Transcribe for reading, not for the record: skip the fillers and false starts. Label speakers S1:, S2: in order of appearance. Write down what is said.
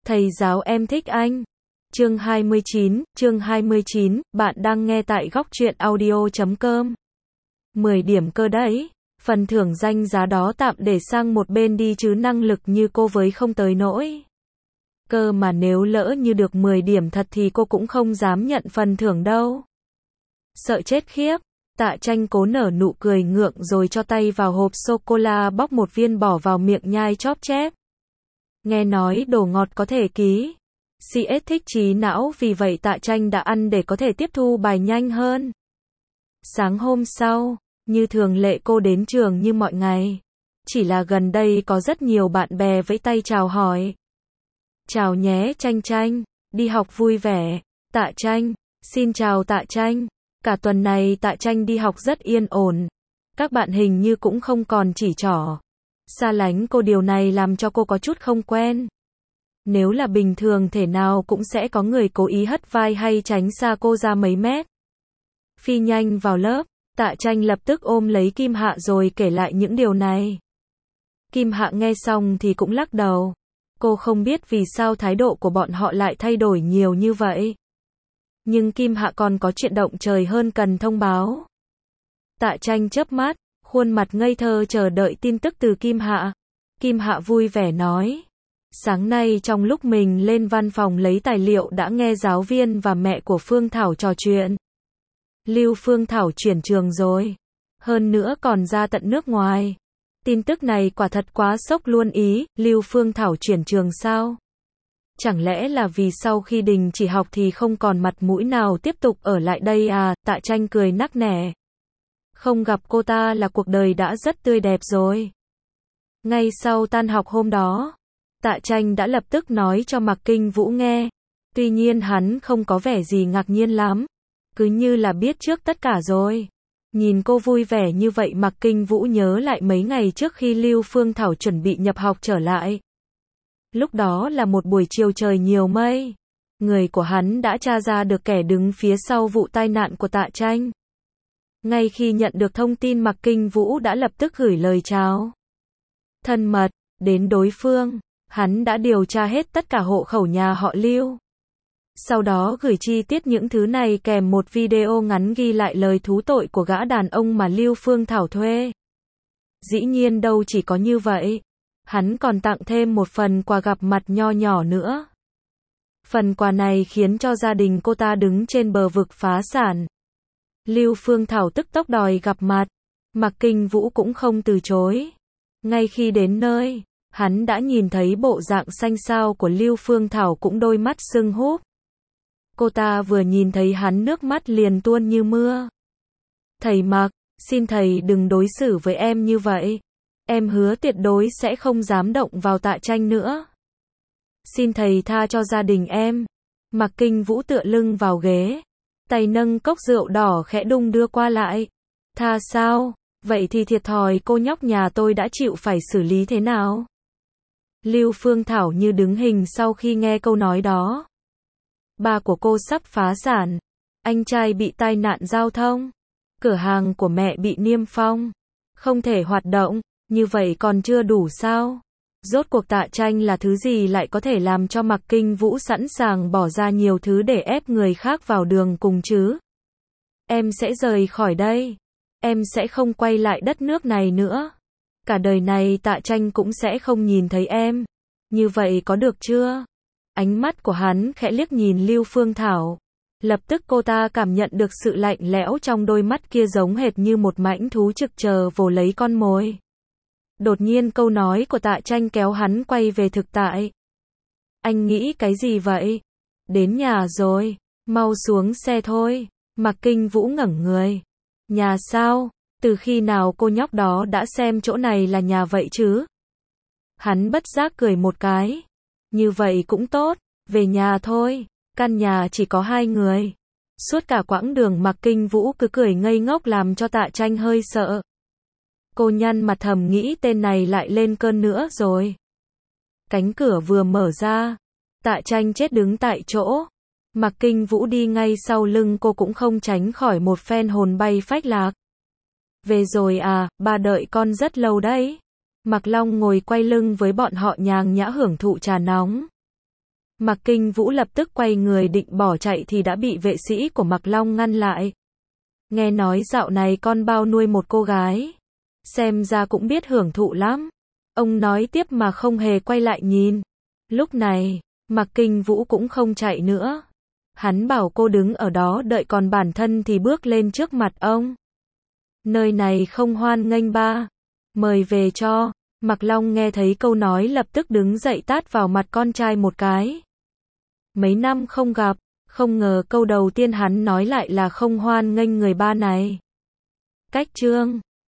S1: Thầy giáo em thích anh. Chương 29, bạn đang nghe tại góc truyện audio.com. 10 điểm cơ đấy. Phần thưởng danh giá đó tạm để sang một bên đi chứ năng lực như cô với không tới nỗi. Cơ mà nếu lỡ như được 10 điểm thật thì cô cũng không dám nhận phần thưởng đâu. Sợ chết khiếp. Tạ Tranh cố nở nụ cười ngượng rồi cho tay vào hộp sô-cô-la bóc một viên bỏ vào miệng nhai chóp chép. Nghe nói đồ ngọt có thể ký CS thích trí não, vì vậy Tạ Tranh đã ăn để có thể tiếp thu bài nhanh hơn. Sáng hôm sau, như thường lệ cô đến trường như mọi ngày. Chỉ là gần đây có rất nhiều bạn bè vẫy tay chào hỏi. Chào nhé Tranh Tranh, đi học vui vẻ. Tạ Tranh, xin chào Tạ Tranh. Cả tuần này Tạ Tranh đi học rất yên ổn. Các bạn hình như cũng không còn chỉ trỏ xa lánh cô, điều này làm cho cô có chút không quen. Nếu là bình thường thể nào cũng sẽ có người cố ý hất vai hay tránh xa cô ra mấy mét. Phi nhanh vào lớp, Tạ Tranh lập tức ôm lấy Kim Hạ rồi kể lại những điều này. Kim Hạ nghe xong thì cũng lắc đầu. Cô không biết vì sao thái độ của bọn họ lại thay đổi nhiều như vậy. Nhưng Kim Hạ còn có chuyện động trời hơn cần thông báo. Tạ Tranh chớp mắt, khuôn mặt ngây thơ chờ đợi tin tức từ Kim Hạ. Kim Hạ vui vẻ nói. Sáng nay trong lúc mình lên văn phòng lấy tài liệu đã nghe giáo viên và mẹ của Phương Thảo trò chuyện. Lưu Phương Thảo chuyển trường rồi. Hơn nữa còn ra tận nước ngoài. Tin tức này quả thật quá sốc luôn ý. Lưu Phương Thảo chuyển trường sao? Chẳng lẽ là vì sau khi đình chỉ học thì không còn mặt mũi nào tiếp tục ở lại đây à? Tạ Tranh cười nắc nẻ. Không gặp cô ta là cuộc đời đã rất tươi đẹp rồi. Ngay sau tan học hôm đó, Tạ Tranh đã lập tức nói cho Mạc Kinh Vũ nghe. Tuy nhiên hắn không có vẻ gì ngạc nhiên lắm. Cứ như là biết trước tất cả rồi. Nhìn cô vui vẻ như vậy, Mạc Kinh Vũ nhớ lại mấy ngày trước khi Lưu Phương Thảo chuẩn bị nhập học trở lại. Lúc đó là một buổi chiều trời nhiều mây. Người của hắn đã tra ra được kẻ đứng phía sau vụ tai nạn của Tạ Tranh. Ngay khi nhận được thông tin, Mạc Kinh Vũ đã lập tức gửi lời chào thân mật đến đối phương. Hắn đã điều tra hết tất cả hộ khẩu nhà họ Lưu. Sau đó gửi chi tiết những thứ này kèm một video ngắn ghi lại lời thú tội của gã đàn ông mà Lưu Phương Thảo thuê. Dĩ nhiên đâu chỉ có như vậy. Hắn còn tặng thêm một phần quà gặp mặt nho nhỏ nữa. Phần quà này khiến cho gia đình cô ta đứng trên bờ vực phá sản. Lưu Phương Thảo tức tốc đòi gặp mặt. Mạc Kinh Vũ cũng không từ chối. Ngay khi đến nơi, hắn đã nhìn thấy bộ dạng xanh xao của Lưu Phương Thảo, cũng đôi mắt sưng húp. Cô ta vừa nhìn thấy hắn nước mắt liền tuôn như mưa. Thầy Mạc, xin thầy đừng đối xử với em như vậy. Em hứa tuyệt đối sẽ không dám động vào Tạ Tranh nữa. Xin thầy tha cho gia đình em. Mạc Kinh Vũ tựa lưng vào ghế, tay nâng cốc rượu đỏ khẽ đung đưa qua lại. Tha sao? Vậy thì thiệt thòi cô nhóc nhà tôi đã chịu phải xử lý thế nào? Lưu Phương Thảo như đứng hình sau khi nghe câu nói đó. Ba của cô sắp phá sản. Anh trai bị tai nạn giao thông. Cửa hàng của mẹ bị niêm phong. Không thể hoạt động. Như vậy còn chưa đủ sao? Rốt cuộc Tạ Tranh là thứ gì lại có thể làm cho Mạc Kinh Vũ sẵn sàng bỏ ra nhiều thứ để ép người khác vào đường cùng chứ? Em sẽ rời khỏi đây. Em sẽ không quay lại đất nước này nữa. Cả đời này Tạ Tranh cũng sẽ không nhìn thấy em. Như vậy có được chưa? Ánh mắt của hắn khẽ liếc nhìn Lưu Phương Thảo. Lập tức cô ta cảm nhận được sự lạnh lẽo trong đôi mắt kia, giống hệt như một mãnh thú trực chờ vồ lấy con mồi. Đột nhiên câu nói của Tạ Tranh kéo hắn quay về thực tại. Anh nghĩ cái gì vậy? Đến nhà rồi, mau xuống xe thôi. Mạc Kinh Vũ ngẩng người. Nhà sao? Từ khi nào cô nhóc đó đã xem chỗ này là nhà vậy chứ? Hắn bất giác cười một cái. Như vậy cũng tốt, về nhà thôi. Căn nhà chỉ có 2 người. Suốt cả quãng đường Mạc Kinh Vũ cứ cười ngây ngốc làm cho Tạ Tranh hơi sợ. Cô nhăn mặt thầm nghĩ tên này lại lên cơn nữa rồi. Cánh cửa vừa mở ra, Tạ Tranh chết đứng tại chỗ. Mạc Kinh Vũ đi ngay sau lưng cô, cũng không tránh khỏi một phen hồn bay phách lạc. Về rồi à, ba đợi con rất lâu đấy. Mạc Long ngồi quay lưng với bọn họ nhàn nhã hưởng thụ trà nóng. Mạc Kinh Vũ lập tức quay người định bỏ chạy thì đã bị vệ sĩ của Mạc Long ngăn lại. Nghe nói dạo này con bao nuôi một cô gái. Xem ra cũng biết hưởng thụ lắm. Ông nói tiếp mà không hề quay lại nhìn. Lúc này, Mạc Kinh Vũ cũng không chạy nữa. Hắn bảo cô đứng ở đó đợi còn bản thân thì bước lên trước mặt ông. Nơi này không hoan nghênh ba. Mời về cho. Mạc Long nghe thấy câu nói lập tức đứng dậy tát vào mặt con trai một cái. Mấy năm không gặp, không ngờ câu đầu tiên hắn nói lại là không hoan nghênh người ba này. Cách chương